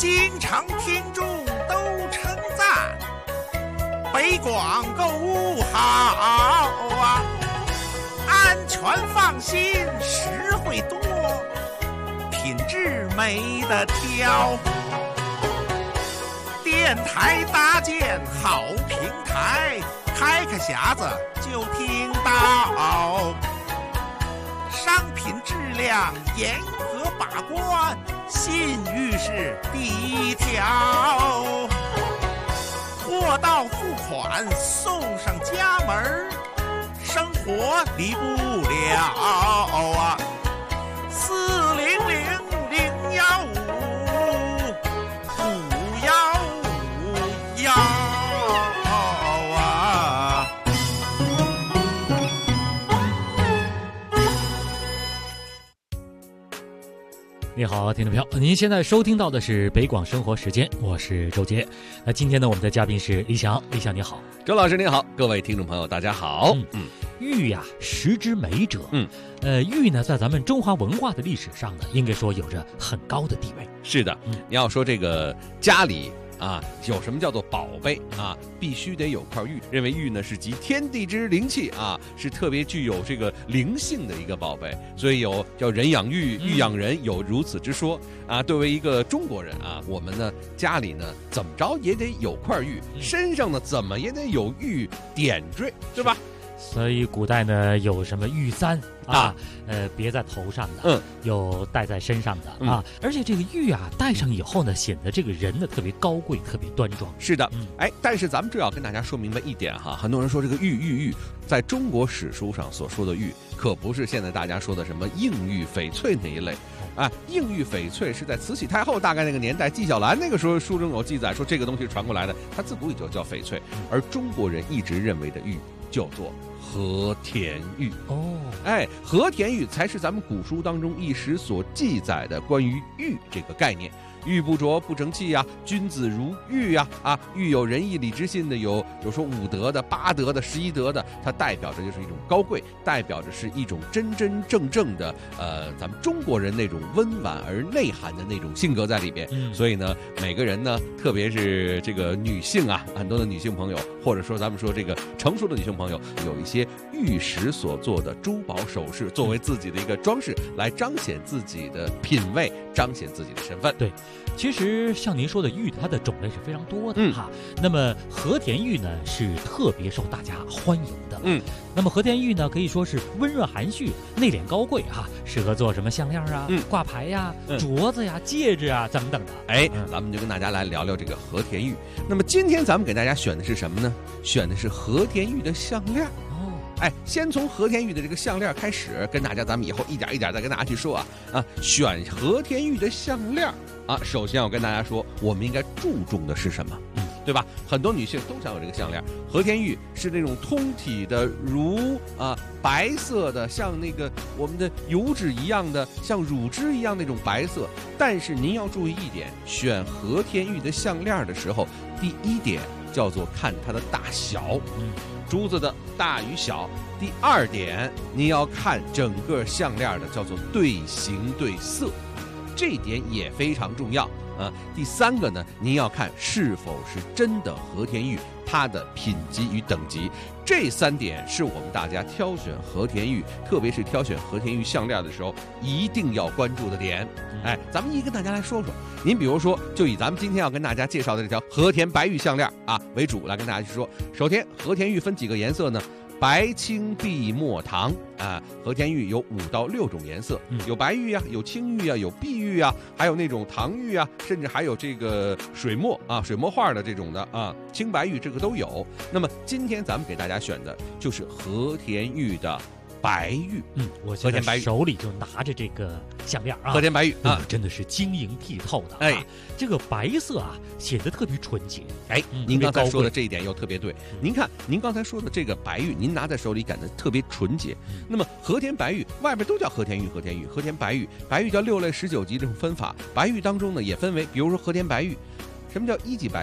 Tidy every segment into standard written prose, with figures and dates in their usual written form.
经常听众都称赞，北广购物好啊，安全放心，实惠多，品质没得挑。电台搭建好平台，开个匣子就听到，商品质量严格把关，信誉是第一条，货到付款送上家门，生活离不了啊！400-015-515啊！ 你好，听众朋友，您现在收听到的是北广生活时间，我是周杰。那今天呢，我们的嘉宾是李翔，李翔你好。 周老师您好，各位听众朋友大家好。 玉呀，食之美者。玉呢，在咱们中华文化的历史上呢，应该说有着很高的地位。 是的，你要说这个家里啊，有什么叫做宝贝啊，必须得有块玉。认为玉呢是集天地之灵气啊，是特别具有这个灵性的一个宝贝，所以有叫人养玉，玉养人，有如此之说啊。作为一个中国人啊，我们呢家里呢怎么着也得有块玉，身上呢怎么也得有玉点缀，对吧？ 所以古代呢有什么玉簪啊，别在头上的，有戴在身上的啊，而且这个玉啊戴上以后呢，显得这个人呢特别高贵，特别端庄。 是的，但是咱们这要跟大家说明白一点哈，很多人说这个玉，在中国史书上所说的玉，可不是现在大家说的什么硬玉、翡翠那一类。硬玉翡翠是在慈禧太后大概那个年代，纪晓岚那个时候书中有记载说这个东西传过来的，它自古也就叫翡翠，而中国人一直认为的玉叫做和田玉。和田玉才是咱们古书当中一时所记载的关于玉这个概念。玉不琢不成器呀，君子如玉呀，玉有仁义礼智信的，有说5德的、8德的、11德的，它代表着就是一种高贵，代表着是一种真真正正的咱们中国人那种温婉而内涵的那种性格在里边。所以呢，每个人呢，特别是这个女性啊，很多的女性朋友，或者说咱们说这个成熟的女性朋友，有一些玉石所做的珠宝首饰，作为自己的一个装饰，来彰显自己的品味，彰显自己的身份。 对。其实像您说的玉，它的种类是非常多的哈。那么和田玉呢是特别受大家欢迎的。那么和田玉呢可以说是温润含蓄、内敛高贵哈，适合做什么项链啊、挂牌呀、镯子呀、戒指啊等等的。 咱们就跟大家来聊聊这个和田玉。那么今天咱们给大家选的是什么呢？选的是和田玉的项链。先从和田玉的这个项链开始，跟大家咱们以后一点一点再跟大家去说选和田玉的项链首先我跟大家说，我们应该注重的是什么？对吧？很多女性都想有这个项链。和田玉是那种通体的如白色的，像那个我们的油脂一样的，像乳汁一样那种白色。但是您要注意一点，选和田玉的项链的时候，第一点叫做看它的大小。珠子的大与小。第2点，你要看整个项链的叫做对形对色，这一点也非常重要第3个呢，您要看是否是真的和田玉，它的品级与等级。这3点是我们大家挑选和田玉，特别是挑选和田玉项链的时候一定要关注的点。咱们跟大家来说说。您比如说，就以咱们今天要跟大家介绍的这条和田白玉项链为主，来跟大家去说。首先，和田玉分几个颜色呢？白、青、碧、墨、唐和田玉有5到6种颜色，有白玉有青玉有碧玉还有那种唐玉甚至还有这个水墨水墨画的这种的青白玉，这个都有。那么今天咱们给大家选的就是和田玉的白玉。 我现在手里就拿着这个项链和田白玉真的是晶莹剔透的这个白色显得特别纯洁。 您刚才说的这一点又特别对。您看，您刚才说的这个白玉，您拿在手里感觉特别纯洁。那么和田白玉外边都叫和田玉、和田白玉，白玉叫6类19级这种分法。白玉当中呢也分为，比如说和田白玉，什么叫1级白玉？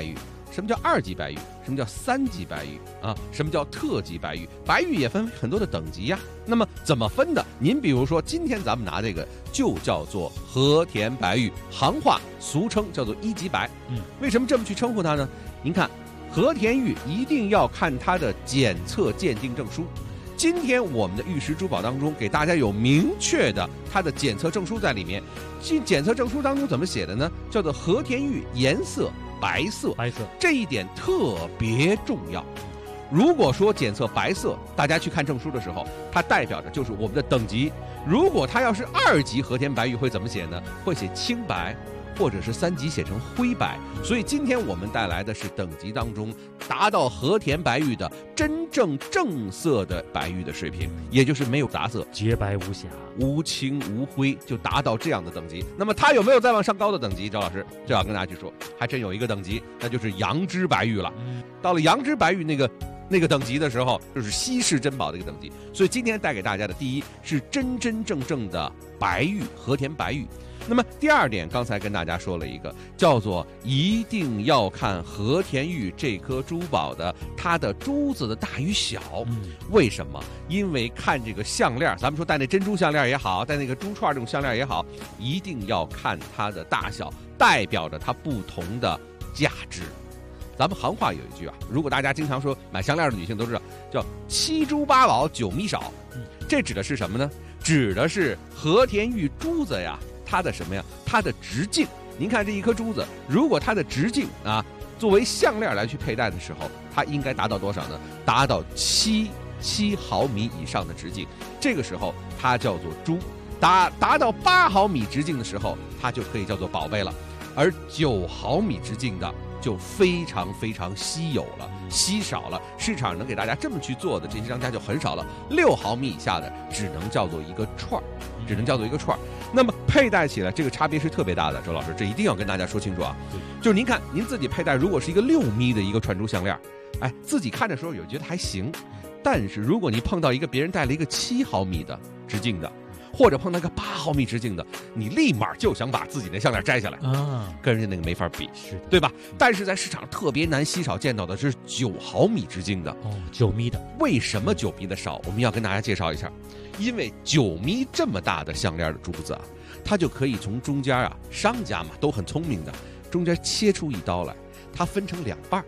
什么叫2级白玉？什么叫3级白玉啊？什么叫特级白玉？白玉也分很多的等级呀。那么怎么分的？您比如说，今天咱们拿这个就叫做和田白玉，行话俗称叫做1级白。为什么这么去称呼它呢？您看，和田玉一定要看它的检测鉴定证书。今天我们的玉石珠宝当中给大家有明确的它的检测证书在里面。检测证书当中怎么写的呢？叫做和田玉颜色白色，这一点特别重要。如果说检测白色，大家去看证书的时候，它代表着就是我们的等级。如果它要是2级和田白玉会怎么写呢？会写青白，或者是3级写成灰白。所以今天我们带来的是等级当中达到和田白玉的真正正色的白玉的水平，也就是没有杂色， 洁白无瑕， 无青无灰，就达到这样的等级。那么它有没有再往上高的等级？赵老师这要跟大家去说，还真有一个等级，那就是羊脂白玉了。到了羊脂白玉那个等级的时候，就是稀世珍宝的一个等级。所以今天带给大家的第一是真真正正的白玉，和田白玉。那么第2点，刚才跟大家说了一个，叫做一定要看和田玉这颗珠宝的它的珠子的大与小。为什么？因为看这个项链，咱们说戴那珍珠项链也好，戴那个珠串这种项链也好，一定要看它的大小，代表着它不同的价值。咱们行话有一句啊，如果大家经常说买项链的女性都知道，叫7珠8宝9米少。这指的是什么呢？指的是和田玉珠子呀，它的什么呀？它的直径。您看这一颗珠子，如果它的直径啊，作为项链来去佩戴的时候，它应该达到多少呢？达到7毫米以上的直径，这个时候它叫做珠。达到8毫米直径的时候，它就可以叫做宝贝了。而9毫米直径的就非常非常稀有了，稀少了，市场能给大家这么去做的这些商家就很少了。6毫米以下的只能叫做一个串儿，只能叫做一个串儿。那么佩戴起来这个差别是特别大的，周老师，这一定要跟大家说清楚啊。就是您看，您自己佩戴如果是一个6米的一个串珠项链，哎，自己看的时候有觉得还行，但是如果你碰到一个别人戴了一个7毫米的直径的，或者碰到一个8毫米直径的，你立马就想把自己的项链摘下来啊，跟人家那个没法比， 是的， 对吧？但是在市场特别难稀少见到的是9毫米直径的 ，9米的。 为什么9米的少？我们要跟大家介绍一下，因为9米这么大的项链的珠子啊，它就可以从中间啊，商家嘛都很聪明的，中间切出一刀来，它分成2半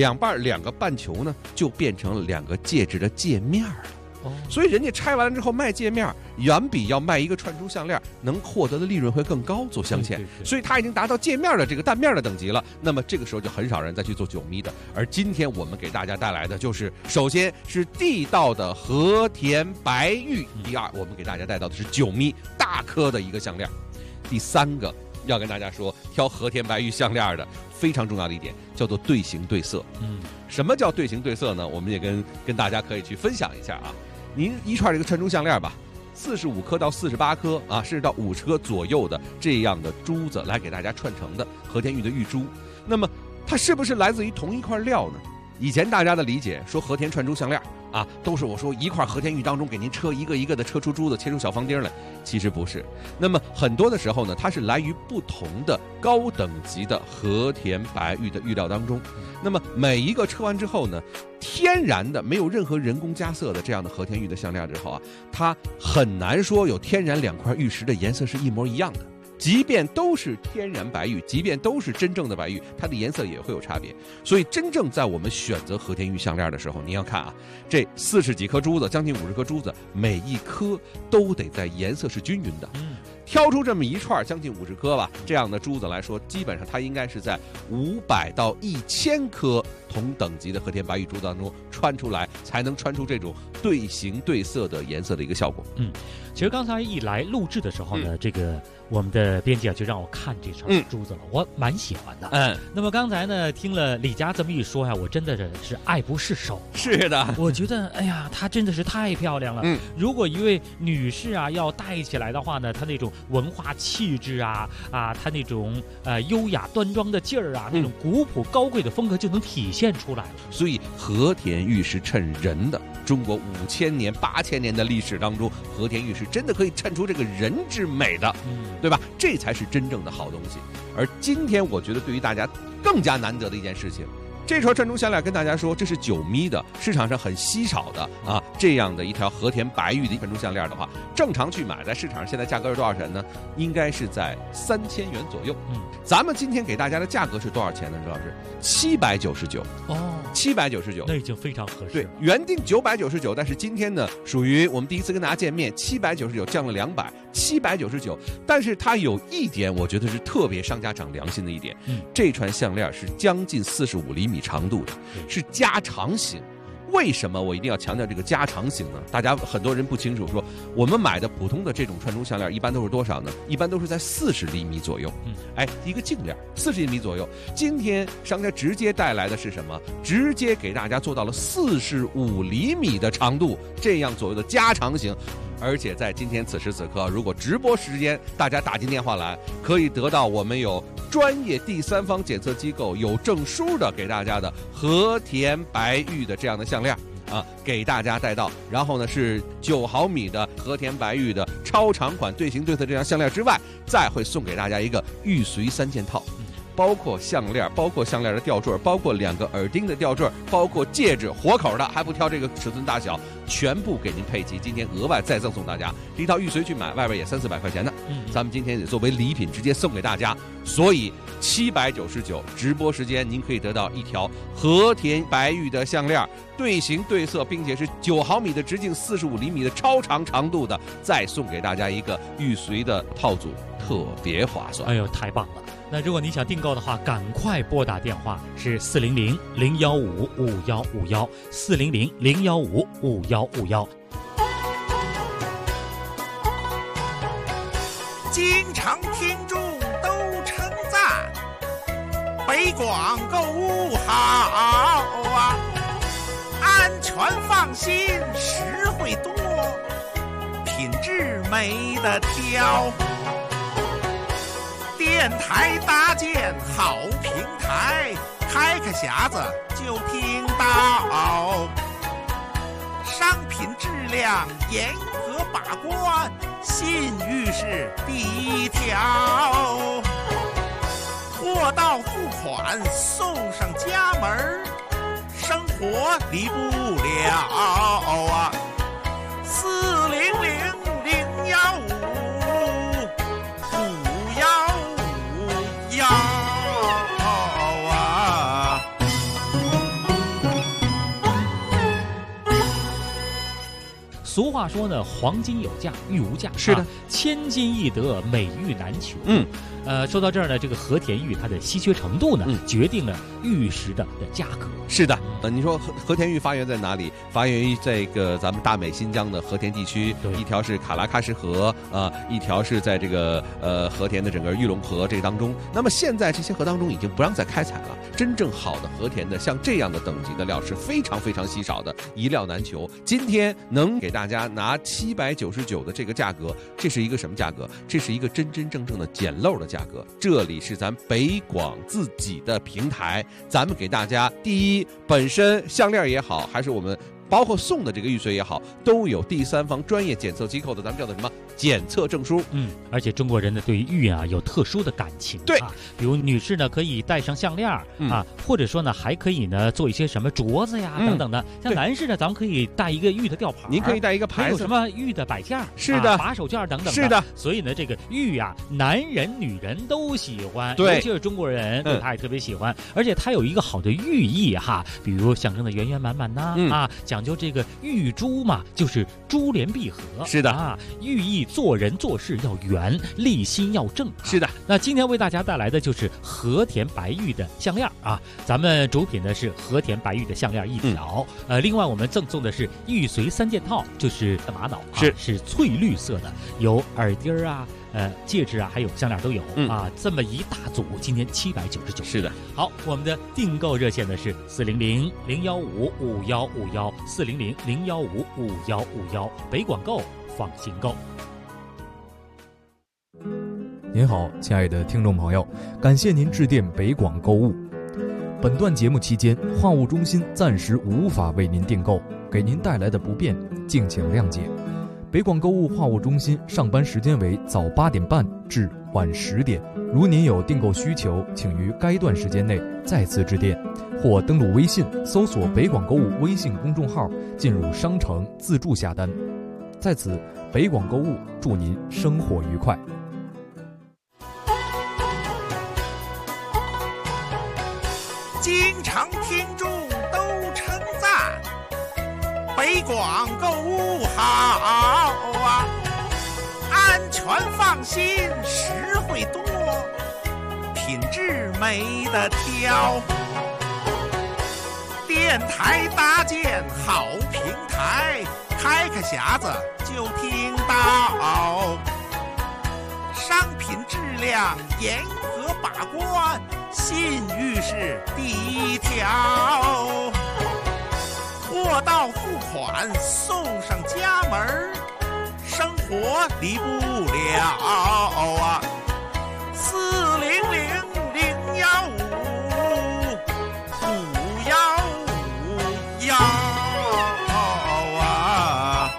，2个半球呢，就变成2个戒指的戒面了。所以人家拆完了之后卖戒面，远比要卖一个串珠项链能获得的利润会更高，做镶嵌。所以它已经达到戒面的这个蛋面的等级了。那么这个时候就很少人再去做9米的。而今天我们给大家带来的就是，首先是地道的和田白玉，第2我们给大家带到的是9米大颗的一个项链。第3个要跟大家说，挑和田白玉项链的非常重要的一点叫做对形对色。什么叫对形对色呢？我们也跟大家可以去分享一下啊。您一串这个串珠项链吧，45颗到48颗啊，甚至到50颗左右的这样的珠子来给大家串成的和田玉的玉珠，那么它是不是来自于同一块料呢？以前大家的理解说和田串珠项链啊，都是我说一块和田玉当中给您车一个一个的车出珠子，切出小方丁来，其实不是。那么很多的时候呢，它是来于不同的高等级的和田白玉的玉料当中。那么每一个车完之后呢，天然的没有任何人工加色的这样的和田玉的项链之后啊，它很难说有天然2块玉石的颜色是一模一样的。即便都是天然白玉，即便都是真正的白玉，它的颜色也会有差别。所以真正在我们选择和田玉项链的时候，你要看啊，这40几颗珠子，将近50颗珠子，每一颗都得在颜色是均匀的。挑出这么一串将近50颗吧，这样的珠子来说，基本上它应该是在500到1000颗同等级的和田白玉珠子当中穿出来，才能穿出这种对形对色的颜色的一个效果。 其实刚才一来录制的时候呢，这个我们的编辑啊就让我看这串珠子了，我蛮喜欢的。那么刚才呢听了李佳这么一说呀，我真的是爱不释手。 是的， 我觉得哎呀，她真的是太漂亮了。如果一位女士啊要戴起来的话呢，她那种文化气质啊，她那种优雅端庄的劲儿啊，那种古朴高贵的风格就能体现出来了。 所以和田玉是衬人的。中国5000年、8000年的历史当中，和田玉是真的可以衬出这个人之美的，对吧？这才是真正的好东西。而今天我觉得对于大家更加难得的一件事情， 这串串珠项链跟大家说，这是9米的，市场上很稀少的啊，这样的一条和田白玉的串珠项链的话，正常去买，在市场上现在价格是多少钱呢？应该是在3000元左右。咱们今天给大家的价格是多少钱呢？周老师，799。哦，799， 那已经非常合适了。 对，原定999，但是今天呢，属于我们第一次跟大家见面，799降了200，799。但是它有一点，我觉得是特别商家长良心的一点，这串项链是将近45厘米长度的，是加长型。为什么我一定要强调这个加长型呢？大家很多人不清楚，说我们买的普通的这种串珠项链一般都是多少呢？一般都是在40厘米左右。一个净链40厘米左右。今天商家直接带来的是什么？直接给大家做到了45厘米的长度，这样左右的加长型。而且在今天此时此刻，如果直播时间大家打进电话来，可以得到我们有专业第三方检测机构有证书的给大家的和田白玉的这样的项链啊，给大家带到。然后呢是9毫米的和田白玉的超长款对型对侧这样项链之外，再会送给大家一个玉髓3件套。包括项链，包括项链的吊坠，包括2个耳钉的吊坠，包括戒指，活口的，还不挑这个尺寸大小，全部给您配齐。今天额外再赠送大家这一套玉髓，去买外边也300-400块钱的，咱们今天也作为礼品直接送给大家。所以799，直播时间您可以得到一条和田白玉的项链，对型对色，并且是9毫米的直径，45厘米的超长长度的，再送给大家一个玉髓的套组，特别划算。 哎呦，太棒了！那如果你想订购的话，赶快拨打电话，是400-015-5151，400-015-5151。 经常听众都称赞北广购物好啊，安全放心，实惠多，品质没得挑。电台搭建好平台，开个匣子就听到，商品质量严格把关，信誉是第一条，货到付款送上家门，生活离不了啊，400-015-515啊。 俗话说呢，黄金有价，玉无价。 是的， 千金易得，美玉难求。说到这儿呢，这个和田玉它的稀缺程度呢，决定了玉石的价格。 是的，你说和田玉发源在哪里？发源于这个咱们大美新疆的和田地区，一条是卡拉喀什河啊，一条是在这个和田的整个玉龙河这当中。那么现在这些河当中已经不让再开采了，真正好的和田的像这样的等级的料是非常非常稀少的，一料难求。今天能给大家拿799的这个价格，这是一个什么价格？这是一个真真正正的捡漏的价格。这里是咱北广自己的平台，咱们给大家第一，本身项链也好，还是我们包括送的这个玉髓也好，都有第三方专业检测机构的，咱们叫做什么检测证书。 而且中国人呢对于玉啊有特殊的感情。 对啊，比如女士呢可以戴上项链啊，或者说呢还可以呢做一些什么镯子呀等等的。像男士呢，咱们可以戴一个玉的吊牌， 您可以戴一个牌子， 有什么玉的摆件， 是的， 把手绢等等的。 是的， 所以呢这个玉啊，男人女人都喜欢， 对， 尤其是中国人对它也特别喜欢。而且它有一个好的寓意哈，比如象征的圆圆满满呐，讲究这个玉珠嘛，就是珠联璧合。 是的啊，寓意做人做事要圆，立心要正。 是的， 那今天为大家带来的就是和田白玉的项链啊，咱们主品的是和田白玉的项链1条，另外我们赠送的是玉髓3件套，就是玛瑙是翠绿色的，有耳钉啊。戒指啊，还有项链都有啊，这么一大组，今天799。 是的， 好，我们的订购热线呢是400-015-5151，400-015-5151，北广购，放心购。 您好，亲爱的听众朋友，感谢您致电北广购物。本段节目期间，话务中心暂时无法为您订购，给您带来的不便，敬请谅解。北广购物话务中心上班时间为早8点半至晚10点。如您有订购需求，请于该段时间内再次致电，或登录微信搜索北广购物微信公众号，进入商城自助下单。在此，北广购物祝您生活愉快。 经常听众都称赞北广购物好啊，安全放心，实惠多，品质没得挑。电台搭建好平台，开个匣子就听到，商品质量严格把关，信誉是第一条。货到付款送上家门，生活离不了啊！400-015-515啊！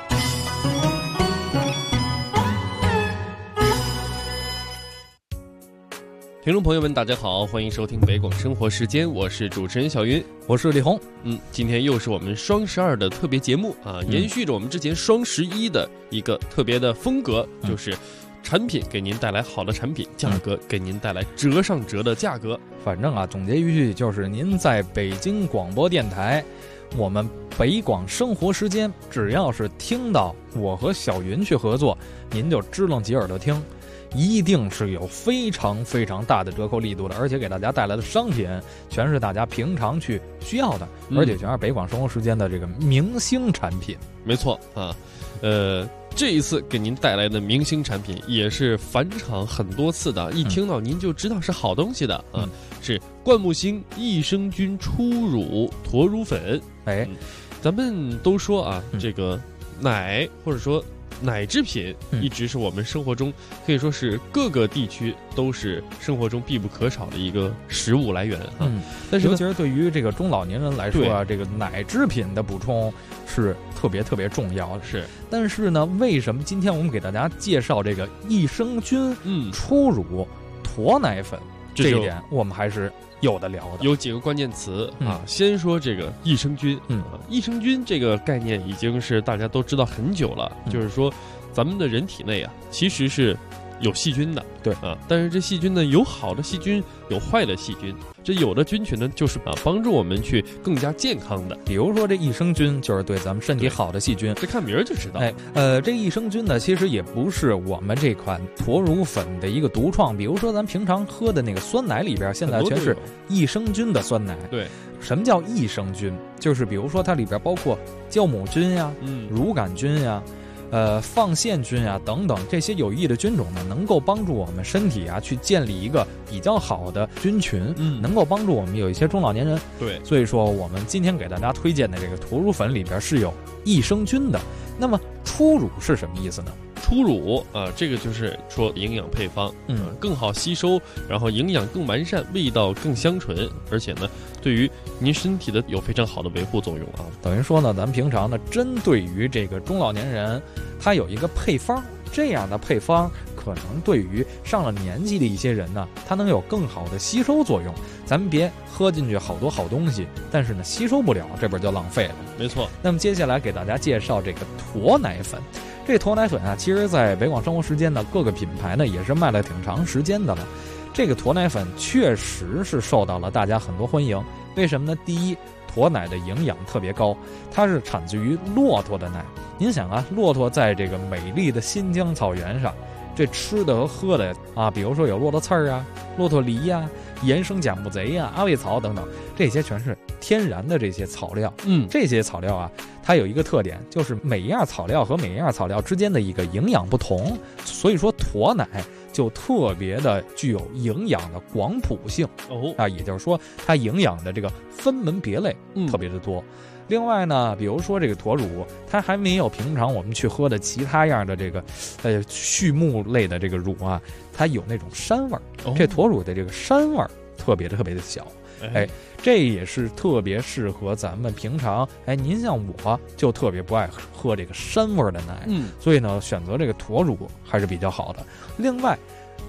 听众朋友们，大家好，欢迎收听北广生活时间，我是主持人小云， 我是李红。 今天又是我们双12的特别节目啊，延续着我们之前双11的一个特别的风格，就是产品给您带来好的产品，价格给您带来折上折的价格。 反正啊，总结一句就是您在北京广播电台，我们北广生活时间，只要是听到我和小云去合作，您就支棱起耳朵听，一定是有非常非常大的折扣力度的，而且给大家带来的商品全是大家平常去需要的，而且全是北广生活时间的这个明星产品。 没错啊，这一次给您带来的明星产品也是返场很多次的，一听到您就知道是好东西的啊，是冠木星益生菌初乳驼乳粉。咱们都说啊，这个奶或者说奶制品一直是我们生活中可以说是各个地区都是生活中必不可少的一个食物来源啊。但是尤其是对于这个中老年人来说啊，这个奶制品的补充是特别特别重要的。 是， 但是呢，为什么今天我们给大家介绍这个益生菌初乳驼奶粉，这一点我们还是有的聊的。 有几个关键词啊，先说这个益生菌。益生菌这个概念已经是大家都知道很久了，就是说咱们的人体内啊其实是有细菌的， 对啊，但是这细菌呢有好的细菌，有坏的细菌。这有的菌群呢就是帮助我们去更加健康的， 比如说这益生菌就是对咱们身体好的细菌， 这看名儿就知道。 这益生菌呢其实也不是我们这款驼乳粉的一个独创，比如说咱平常喝的那个酸奶里边现在全是益生菌的酸奶。 对， 什么叫益生菌？就是比如说它里边包括酵母菌呀、乳杆菌呀、放线菌啊等等这些有益的菌种呢，能够帮助我们身体啊去建立一个比较好的菌群，能够帮助我们有一些中老年人。 对， 所以说我们今天给大家推荐的这个驼乳粉里边是有益生菌的。那么初乳是什么意思呢？ 初乳这个就是说营养配方，更好吸收，然后营养更完善，味道更香醇，而且呢，对于您身体的有非常好的维护作用啊。 等于说呢，咱们平常呢，针对于这个中老年人，他有一个配方，这样的配方可能对于上了年纪的一些人呢，它能有更好的吸收作用。咱们别喝进去好多好东西，但是呢吸收不了，这边就浪费了。 没错。 那么接下来给大家介绍这个驼奶粉。这驼奶粉啊，其实在北广生活时间呢，各个品牌呢也是卖了挺长时间的了。这个驼奶粉确实是受到了大家很多欢迎。为什么呢？第一，驼奶的营养特别高，它是产自于骆驼的奶。您想啊，骆驼在这个美丽的新疆草原上，这吃的和喝的啊，比如说有骆驼刺儿啊、骆驼梨呀、盐生甲木贼呀、阿魏草等等，这些全是天然的这些草料。这些草料啊，它有一个特点，就是每一样草料和每一样草料之间的一个营养不同，所以说驼奶就特别的具有营养的广谱性也就是说它营养的这个分门别类特别的多。另外呢，比如说这个驼乳，它还没有平常我们去喝的其他样的这个畜牧类的这个乳啊，它有那种膻味儿。这驼乳的这个膻味儿特别特别的小，这也是特别适合咱们平常您像我就特别不爱喝这个膻味的奶，所以呢选择这个驼乳还是比较好的。另外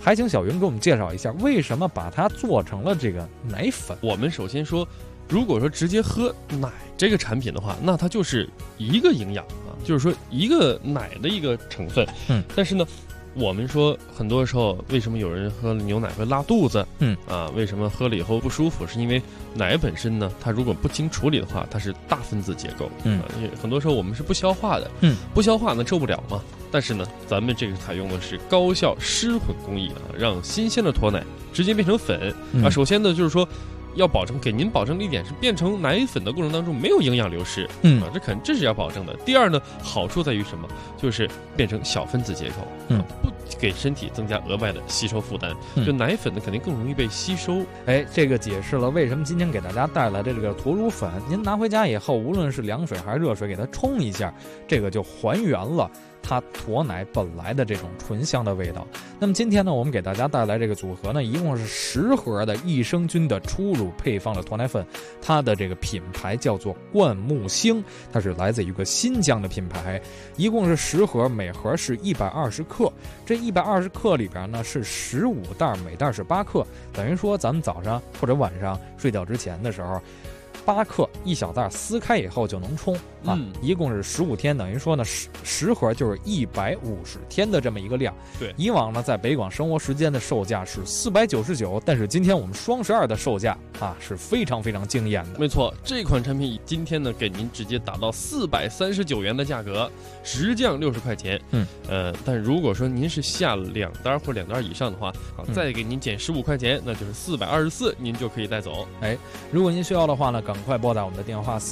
还请小云给我们介绍一下，为什么把它做成了这个奶粉？ 我们首先说，如果说直接喝奶这个产品的话，那它就是一个营养啊，就是说一个奶的一个成分。但是呢，我们说很多时候为什么有人喝了牛奶会拉肚子？为什么喝了以后不舒服？是因为奶本身呢，它如果不经处理的话，它是大分子结构。很多时候我们是不消化的。不消化呢受不了嘛。但是呢，咱们这个采用的是高效湿混工艺啊，让新鲜的脱奶直接变成粉啊。首先呢，就是说要给您保证的一点是，变成奶粉的过程当中没有营养流失。这是要保证的。第二呢，好处在于什么？就是变成小分子结构，不给身体增加额外的吸收负担。就奶粉呢，肯定更容易被吸收。 这个解释了为什么今天给大家带来的这个驼乳粉，您拿回家以后，无论是凉水还是热水，给它冲一下，这个就还原了它驼奶本来的这种醇香的味道。那么今天呢，我们给大家带来这个组合呢，一共是10盒的益生菌的初乳配方的驼奶粉，它的这个品牌叫做灌木星，它是来自一个新疆的品牌，一共是10盒，每盒是120克。这120克里边呢是15袋，每袋是8克，等于说咱们早上或者晚上睡觉之前的时候，8克一小袋撕开以后就能冲啊，一共是15天，等于说呢10盒就是150天的这么一个量。 对， 以往呢在北广生活时间的售价是499，但是今天我们双12的售价啊是非常非常惊艳的。 没错，这款产品今天呢给您直接打到439元的价格，直降60块钱。但如果说您是下了2单或2单以上的话，再给您减15块钱，那就是424，您就可以带走。 如果您需要的话呢，赶快拨打我们的电话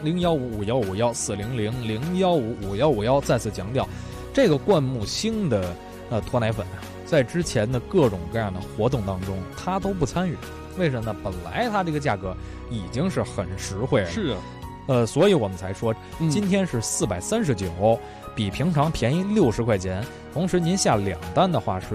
400-015-5151，400-015-5151。再次强调，这个灌木星的脱奶粉啊，在之前的各种各样的活动当中，它都不参与。为什么呢？本来它这个价格已经是很实惠了。 是啊。 所以我们才说今天是439，比平常便宜60块钱。同时您下2单的话是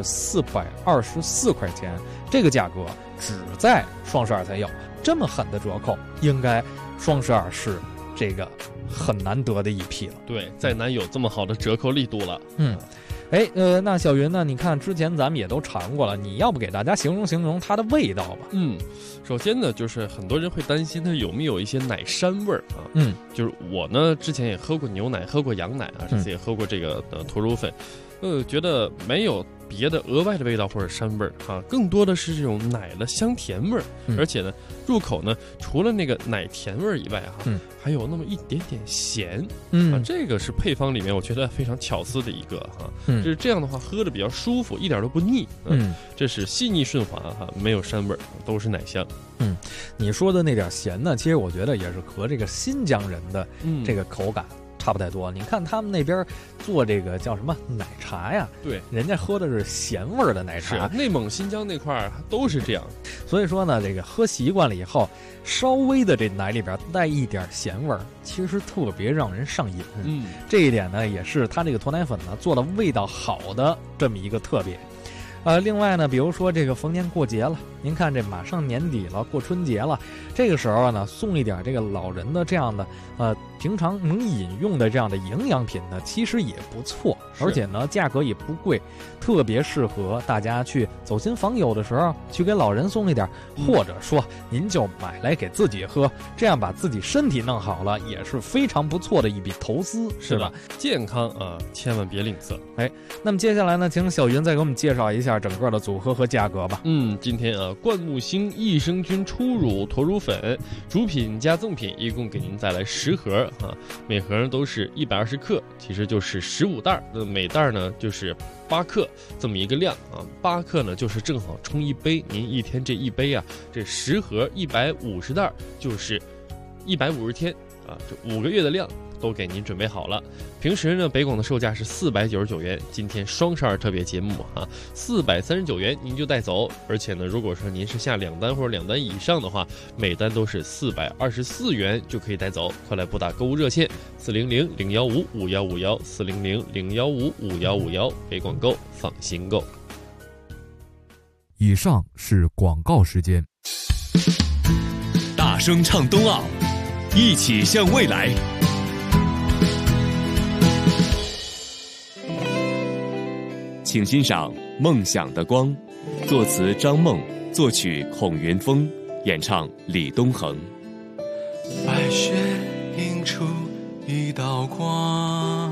424块钱，这个价格只在双12才有。这么狠的折扣，应该双12是这个很难得的一批了。 对，再难有这么好的折扣力度了。 那小云呢？你看之前咱们也都尝过了，你要不给大家形容形容它的味道吧？ 首先呢，就是很多人会担心它有没有一些奶膻味儿啊。就是我呢之前也喝过牛奶，喝过羊奶啊，这次也喝过这个驼乳粉，觉得没有别的额外的味道或者膻味儿啊，更多的是这种奶的香甜味儿。而且呢，入口呢除了那个奶甜味儿以外还有那么一点点咸。这个是配方里面我觉得非常巧思的一个就是这样的话喝的比较舒服，一点都不腻。这是细腻顺滑没有膻味儿，都是奶香。 你说的那点咸呢，其实我觉得也是和这个新疆人的这个口感差不太多。你看他们那边做这个叫什么奶茶呀？对，人家喝的是咸味儿的奶茶。 内蒙、新疆那块都是这样。 所以说呢，这个喝习惯了以后，稍微的这奶里边带一点咸味儿，其实特别让人上瘾。这一点呢，也是它这个驼奶粉呢做的味道好的这么一个特别。另外呢，比如说这个逢年过节了，您看这马上年底了，过春节了，这个时候呢，送一点这个老人的这样的平常能饮用的这样的营养品呢，其实也不错，而且呢价格也不贵，特别适合大家去走亲访友的时候去给老人送一点，或者说您就买来给自己喝，这样把自己身体弄好了，也是非常不错的一笔投资，是吧？ 健康啊，千万别吝啬。 那么接下来呢，请小云再给我们介绍一下整个的组合和价格吧。 今天灌木星益生菌初乳驼乳粉主品加赠品一共给您带来10盒每盒都是120克，其实就是15袋，那每袋呢就是8克这么一个量8克呢就是正好冲一杯，您一天这一杯这10盒150袋就是150天这5个月的量都给您准备好了。平时呢，北广的售价是499元，今天双12特别节目439元您就带走。而且呢，如果说您是下2单或者2单以上的话，每单都是424元就可以带走。快来拨打购物热线400-015-5151，400-015-5151，北广购，放心购。 以上是广告时间。 大声唱冬奥，一起向未来。请欣赏《梦想的光》。 作词张梦，作曲孔元峰，演唱李东恒。 白雪映出一道光，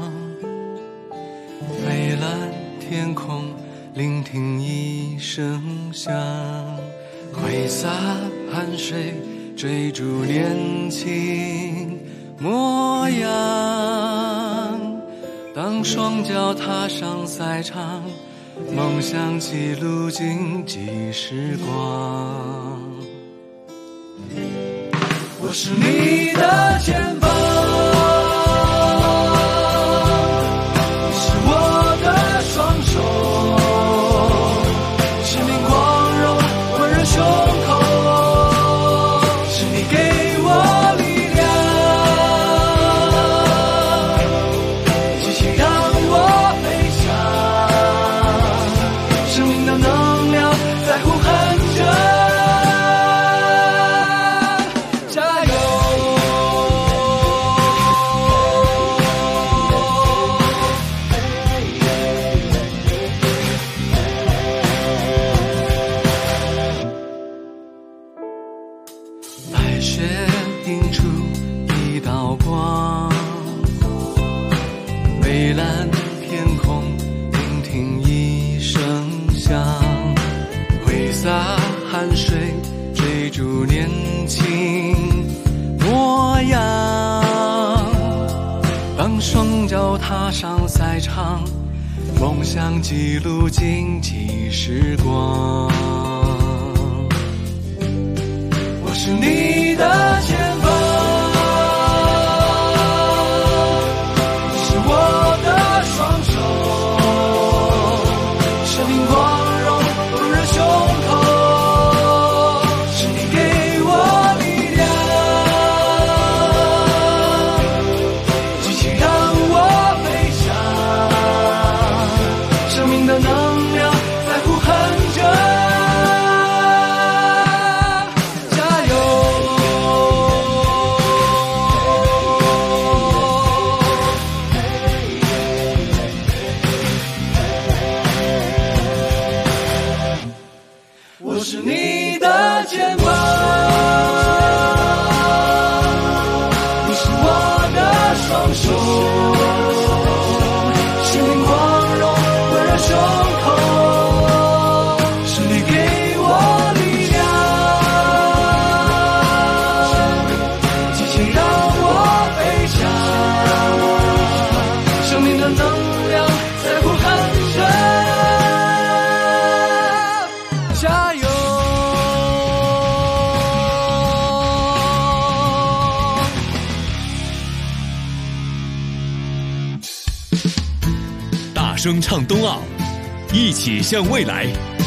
蔚蓝天空聆听一声响，挥洒汗水追逐年轻模样。当双脚踏上赛场，梦想记录竞技时光。我是你的肩膀，你是我的双手，使命光荣温热胸口，是你给我力量，继续让我飞翔，生命的能量在呼喊着。踏上赛场，梦想记录竞技时光。我是你的肩膀，你是我的双手，生命光荣温热胸口，是你给我力量，举起让我生命的能量在呼喊着，加油！我是你的肩膀，你是我的双手，生命光荣胸口，是你给我力量，激情让我飞翔，生命的能量在呼喊着，加油！ 大声唱冬奥，一起向未来。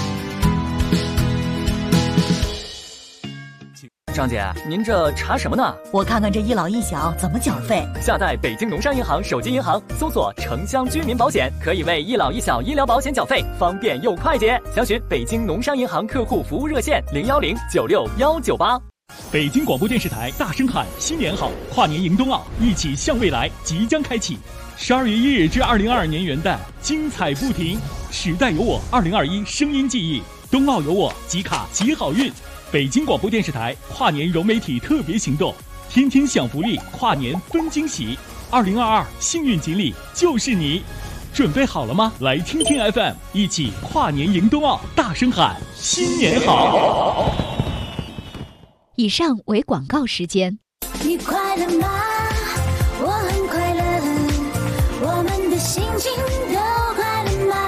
张姐，您这查什么呢？ 我看看这一老一小怎么缴费。 下载北京农商银行手机银行，搜索城乡居民保险，可以为一老一小医疗保险缴费，方便又快捷。详询北京农商银行客户服务热线010961198。 北京广播电视台大声喊新年好，跨年迎冬奥，一起向未来即将开启。12月1日至2022年元旦，精彩不停。时代有我2021声音记忆，冬奥有我，集卡集好运。北京广播电视台跨年融媒体特别行动，天天享福利，跨年分惊喜。2022幸运锦鲤就是你，准备好了吗？来听听 FM， 一起跨年迎冬奥，大声喊新年好。 以上为广告时间。 你快乐吗？我很快乐，我们的心情都快乐吗？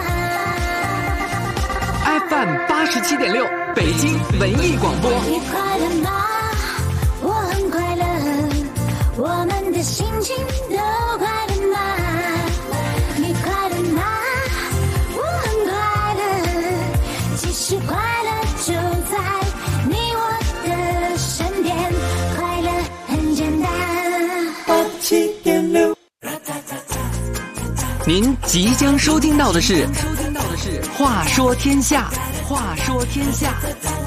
FM 87.6，北京文艺广播。 你快乐吗？我很快乐，我们的心情都快乐吗？你快乐吗？我很快乐，其实快乐就在你我的身边，快乐很简单。87.6， 您即将收听到的是《话说天下》，话说天下。